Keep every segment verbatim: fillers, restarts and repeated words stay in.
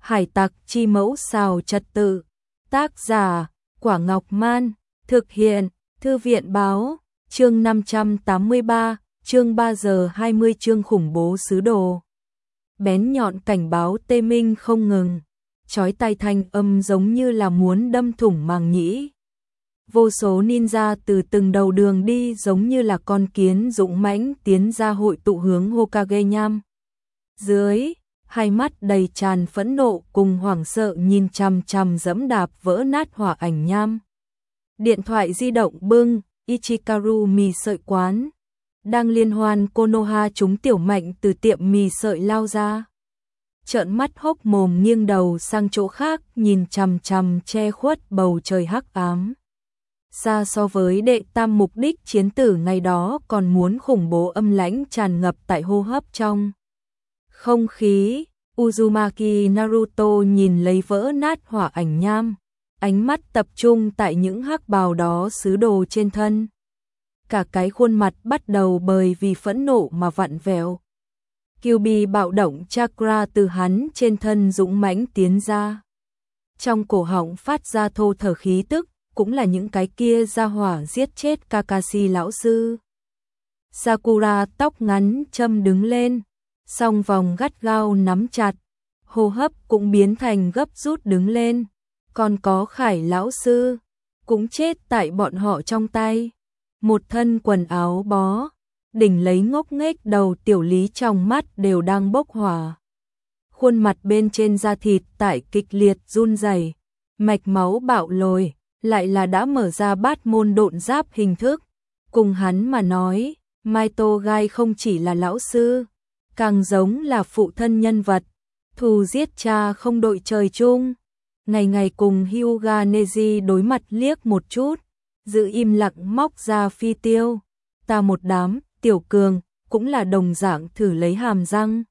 Hải tặc chi mẫu xào trật tự. Tác giả, Quả Ngọc Man. Thực hiện, Thư viện báo. Chương năm trăm tám mươi ba, chương ba giờ hai mươi, chương khủng bố sứ đồ. Bén nhọn cảnh báo tê minh không ngừng, chói tai thanh âm giống như là muốn đâm thủng màng nhĩ. Vô số ninja từ từng đầu đường đi giống như là con kiến dũng mãnh tiến ra hội tụ hướng Hokage nham. Dưới, hai mắt đầy tràn phẫn nộ cùng hoảng sợ nhìn chằm chằm dẫm đạp vỡ nát hỏa ảnh nham. Điện thoại di động bưng, Ichikaru mì sợi quán. Đang liên hoan Konoha chúng tiểu mạnh từ tiệm mì sợi lao ra. Trợn mắt hốc mồm nghiêng đầu sang chỗ khác nhìn chằm chằm che khuất bầu trời hắc ám. Xa so với đệ tam mục đích chiến tử ngày đó còn muốn khủng bố âm lãnh tràn ngập tại hô hấp trong không khí. Uzumaki Naruto nhìn lấy vỡ nát hỏa ảnh nham, ánh mắt tập trung tại những hắc bào đó sứ đồ trên thân. Cả cái khuôn mặt bắt đầu bởi vì phẫn nộ mà vặn vẹo. Kyuubi bạo động chakra từ hắn trên thân dũng mãnh tiến ra. Trong cổ họng phát ra thô thở khí tức, cũng là những cái kia ra hỏa giết chết Kakashi lão sư. Sakura tóc ngắn châm đứng lên, song vòng gắt gao nắm chặt, hô hấp cũng biến thành gấp rút đứng lên. Còn có Khải lão sư, cũng chết tại bọn họ trong tay. Một thân quần áo bó, đỉnh lấy ngốc nghếch đầu tiểu lý trong mắt đều đang bốc hỏa. Khuôn mặt bên trên da thịt tại kịch liệt run rẩy, mạch máu bạo lồi, lại là đã mở ra bát môn độn giáp hình thức. Cùng hắn mà nói, Maito Gai không chỉ là lão sư, càng giống là phụ thân nhân vật, thù giết cha không đội trời chung. Ngày ngày cùng Hyuga Neji đối mặt liếc một chút, giữ im lặng móc ra phi tiêu. Ta một đám, tiểu cường, cũng là đồng dạng thử lấy hàm răng.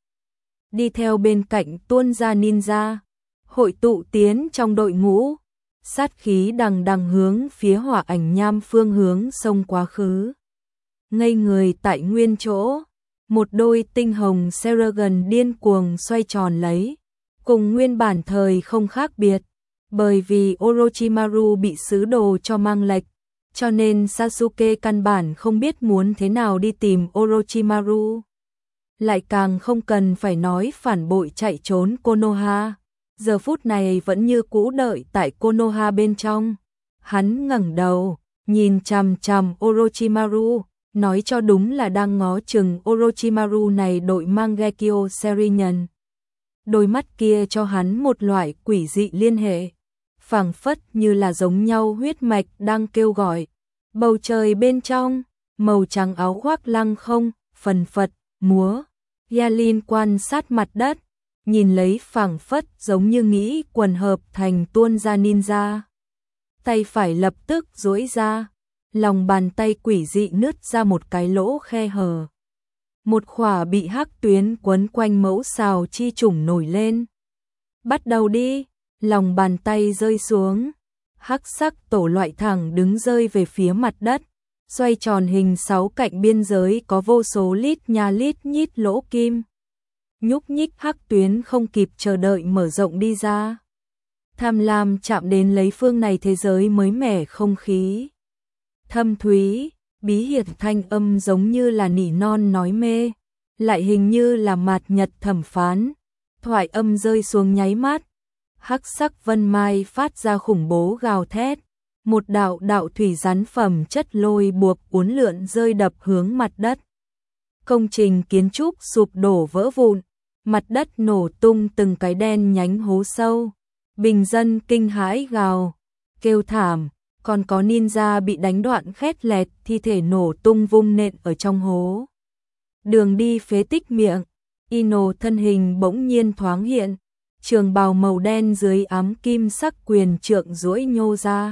Đi theo bên cạnh tuôn ra ninja, hội tụ tiến trong đội ngũ, sát khí đằng đằng hướng phía hỏa ảnh nham phương hướng sông quá khứ. Ngây người tại nguyên chỗ, một đôi tinh hồng Seragon điên cuồng xoay tròn lấy, cùng nguyên bản thời không khác biệt. Bởi vì Orochimaru bị sứ đồ cho mang lệch, cho nên Sasuke căn bản không biết muốn thế nào đi tìm Orochimaru. Lại càng không cần phải nói phản bội chạy trốn Konoha. Giờ phút này vẫn như cũ đợi tại Konoha bên trong. Hắn ngẩng đầu, nhìn chằm chằm Orochimaru, nói cho đúng là đang ngó chừng Orochimaru này đội Mangekyo Serinhân. Đôi mắt kia cho hắn một loại quỷ dị liên hệ, phảng phất như là giống nhau huyết mạch đang kêu gọi. Bầu trời bên trong, màu trắng áo khoác lăng không, phần phật, múa. Yalin quan sát mặt đất, nhìn lấy phảng phất giống như nghĩ quần hợp thành tuôn ra ninja. Tay phải lập tức duỗi ra, lòng bàn tay quỷ dị nứt ra một cái lỗ khe hở. Một khỏa bị hắc tuyến quấn quanh mẫu xào chi chủng nổi lên. Bắt đầu đi, lòng bàn tay rơi xuống. Hắc sắc tổ loại thẳng đứng rơi về phía mặt đất, xoay tròn hình sáu cạnh biên giới có vô số lít nha lít nhít lỗ kim. Nhúc nhích hắc tuyến không kịp chờ đợi mở rộng đi ra. Tham lam chạm đến lấy phương này thế giới mới mẻ không khí. Thâm thúy, bí hiểm thanh âm giống như là nỉ non nói mê, lại hình như là mạt nhật thẩm phán. Thoại âm rơi xuống nháy mắt, hắc sắc vân mai phát ra khủng bố gào thét. Một đạo đạo thủy rắn phẩm chất lôi buộc uốn lượn rơi đập hướng mặt đất. Công trình kiến trúc sụp đổ vỡ vụn, mặt đất nổ tung từng cái đen nhánh hố sâu. Bình dân kinh hãi gào, kêu thảm, còn có ninja bị đánh đoạn khét lẹt, thi thể nổ tung vung nện ở trong hố. Đường đi phế tích miệng, Ino thân hình bỗng nhiên thoáng hiện, trường bào màu đen dưới ám kim sắc quyền trượng duỗi nhô ra.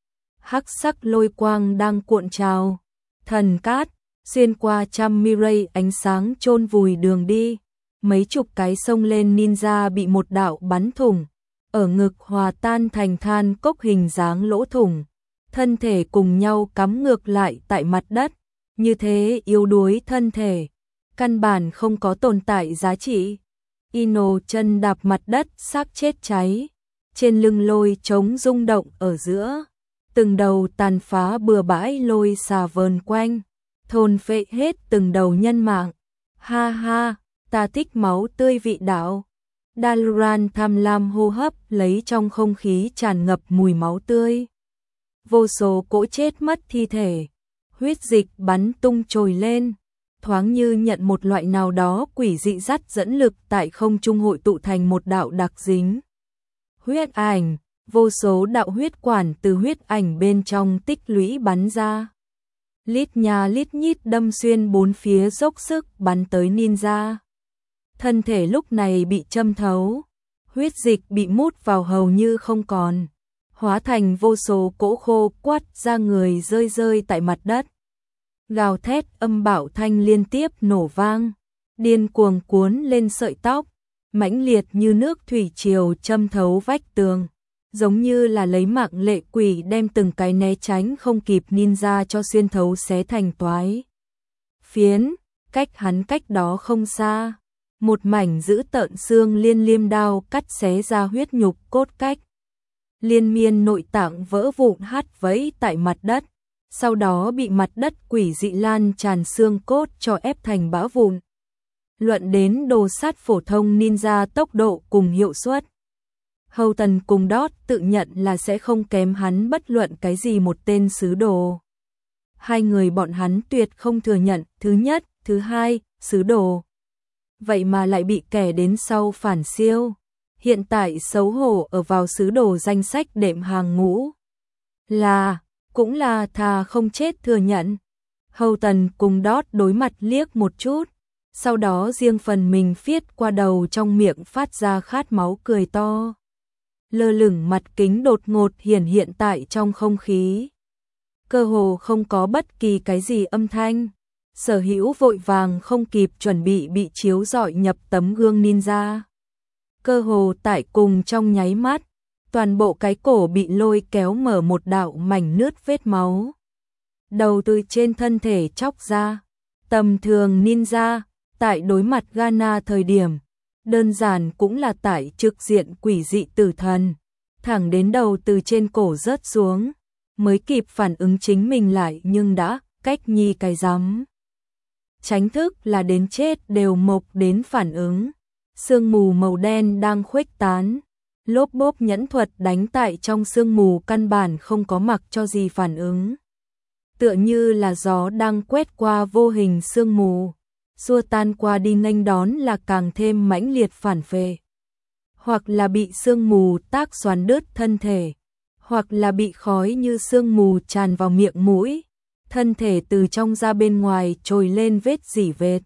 Hắc sắc lôi quang đang cuộn trào, thần cát, xuyên qua trăm mirai ánh sáng chôn vùi đường đi. Mấy chục cái sông lên ninja bị một đạo bắn thủng, ở ngực hòa tan thành than cốc hình dáng lỗ thủng, thân thể cùng nhau cắm ngược lại tại mặt đất. Như thế yếu đuối thân thể, căn bản không có tồn tại giá trị. Ino chân đạp mặt đất xác chết cháy, trên lưng lôi trống rung động ở giữa, từng đầu tàn phá bừa bãi lôi xà vờn quanh, thôn phệ hết từng đầu nhân mạng. Ha ha, ta thích máu tươi vị đạo. Dalaran tham lam hô hấp lấy trong không khí tràn ngập mùi máu tươi. Vô số cỗ chết mất thi thể, huyết dịch bắn tung trồi lên, thoáng như nhận một loại nào đó quỷ dị dắt dẫn lực tại không trung hội tụ thành một đạo đặc dính. Huyết ảnh, vô số đạo huyết quản từ huyết ảnh bên trong tích lũy bắn ra. Lít nhà lít nhít đâm xuyên bốn phía dốc sức bắn tới ninja. Thân thể lúc này bị châm thấu, huyết dịch bị mút vào hầu như không còn, hóa thành vô số cỗ khô quắt ra người rơi rơi tại mặt đất. Gào thét âm bạo thanh liên tiếp nổ vang, điên cuồng cuốn lên sợi tóc, mãnh liệt như nước thủy triều châm thấu vách tường, giống như là lấy mạng lệ quỷ đem từng cái né tránh không kịp ninja cho xuyên thấu xé thành toái phiến. Cách hắn cách đó không xa, một mảnh giữ tợn xương liên liêm đao cắt xé ra huyết nhục cốt cách. Liên miên nội tạng vỡ vụn hát vẫy tại mặt đất, sau đó bị mặt đất quỷ dị lan tràn xương cốt cho ép thành bã vụn. Luận đến đồ sát phổ thông ninja tốc độ cùng hiệu suất, Hầu Tần cùng Đót tự nhận là sẽ không kém hắn bất luận cái gì một tên sứ đồ. Hai người bọn hắn tuyệt không thừa nhận, thứ nhất, thứ hai, sứ đồ. Vậy mà lại bị kẻ đến sau phản siêu. Hiện tại xấu hổ ở vào sứ đồ danh sách đệm hàng ngũ. Là, cũng là thà không chết thừa nhận. Hầu Tần cùng Đót đối mặt liếc một chút, sau đó riêng phần mình phiết qua đầu trong miệng phát ra khát máu cười to. Lơ lửng mặt kính đột ngột hiển hiện tại trong không khí. Cơ hồ không có bất kỳ cái gì âm thanh. Sở Hữu vội vàng không kịp chuẩn bị bị chiếu rọi nhập tấm gương ninja. Cơ hồ tại cùng trong nháy mắt, toàn bộ cái cổ bị lôi kéo mở một đạo mảnh nứt vết máu. Đầu từ trên thân thể chóc ra. Tầm thường ninja, tại đối mặt Ghana thời điểm, đơn giản cũng là tại trực diện quỷ dị tử thần, thẳng đến đầu từ trên cổ rớt xuống, mới kịp phản ứng chính mình lại nhưng đã cách nhi cái rắm. Tránh thức là đến chết đều mộc đến phản ứng. Sương mù màu đen đang khuếch tán, lốp bốp nhẫn thuật đánh tại trong sương mù căn bản không có mặc cho gì phản ứng. Tựa như là gió đang quét qua vô hình sương mù, xua tan qua đi nghênh đón là càng thêm mãnh liệt phản phệ. Hoặc là bị sương mù tác xoắn đứt thân thể, hoặc là bị khói như sương mù tràn vào miệng mũi, thân thể từ trong ra bên ngoài trồi lên vết rỉ vệt.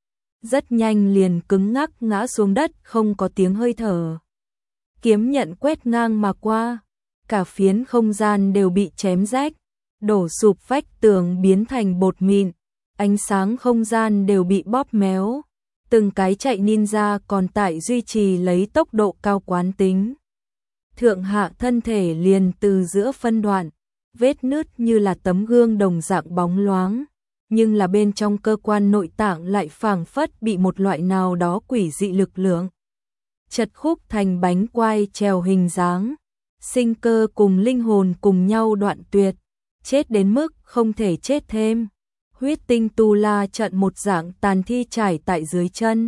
Rất nhanh liền cứng ngắc ngã xuống đất không có tiếng hơi thở. Kiếm nhận quét ngang mà qua, cả phiến không gian đều bị chém rách, đổ sụp vách tường biến thành bột mịn, ánh sáng không gian đều bị bóp méo. Từng cái chạy ninja còn tại duy trì lấy tốc độ cao quán tính. Thượng hạ thân thể liền từ giữa phân đoạn, vết nứt như là tấm gương đồng dạng bóng loáng, nhưng là bên trong cơ quan nội tạng lại phảng phất bị một loại nào đó quỷ dị lực lượng chật khúc thành bánh quai trèo hình dáng, sinh cơ cùng linh hồn cùng nhau đoạn tuyệt, chết đến mức không thể chết thêm. Huyết tinh tu la trận một dạng tàn thi trải tại dưới chân.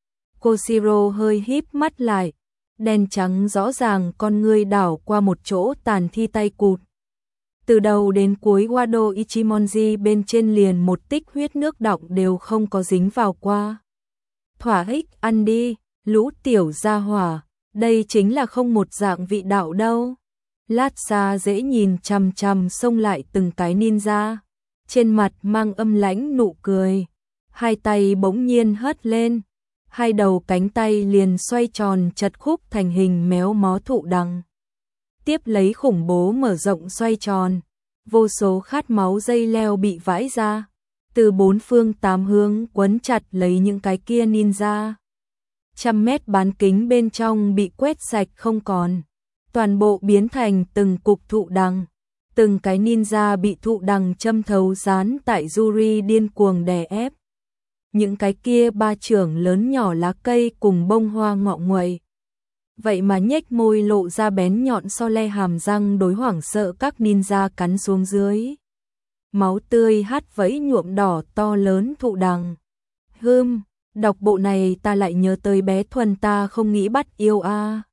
Koshiro hơi híp mắt lại, đen trắng rõ ràng con ngươi đảo qua một chỗ tàn thi tay cụt. Từ đầu đến cuối Wado Ichimonji bên trên liền một tích huyết nước đọng đều không có dính vào qua. Thỏa ích ăn đi, lũ tiểu gia hỏa, đây chính là không một dạng vị đạo đâu. Lát xa dễ nhìn chằm chằm xông lại từng cái ninja, trên mặt mang âm lãnh nụ cười, hai tay bỗng nhiên hất lên, hai đầu cánh tay liền xoay tròn chật khúc thành hình méo mó thụ đằng. Tiếp lấy khủng bố mở rộng xoay tròn, vô số khát máu dây leo bị vãi ra, từ bốn phương tám hướng quấn chặt lấy những cái kia ninja. Trăm mét bán kính bên trong bị quét sạch không còn, toàn bộ biến thành từng cục thụ đằng. Từng cái ninja bị thụ đằng châm thấu dán tại Yuri điên cuồng đè ép. những cái kia ba trưởng lớn nhỏ lá cây cùng bông hoa ngọ nguậy. Vậy mà nhếch môi lộ ra bén nhọn so le hàm răng đối hoảng sợ các ninja cắn xuống dưới. Máu tươi hắt vẫy nhuộm đỏ to lớn thụ đằng. Hưm, đọc bộ này ta lại nhớ tới bé Thuần ta không nghĩ bắt yêu a.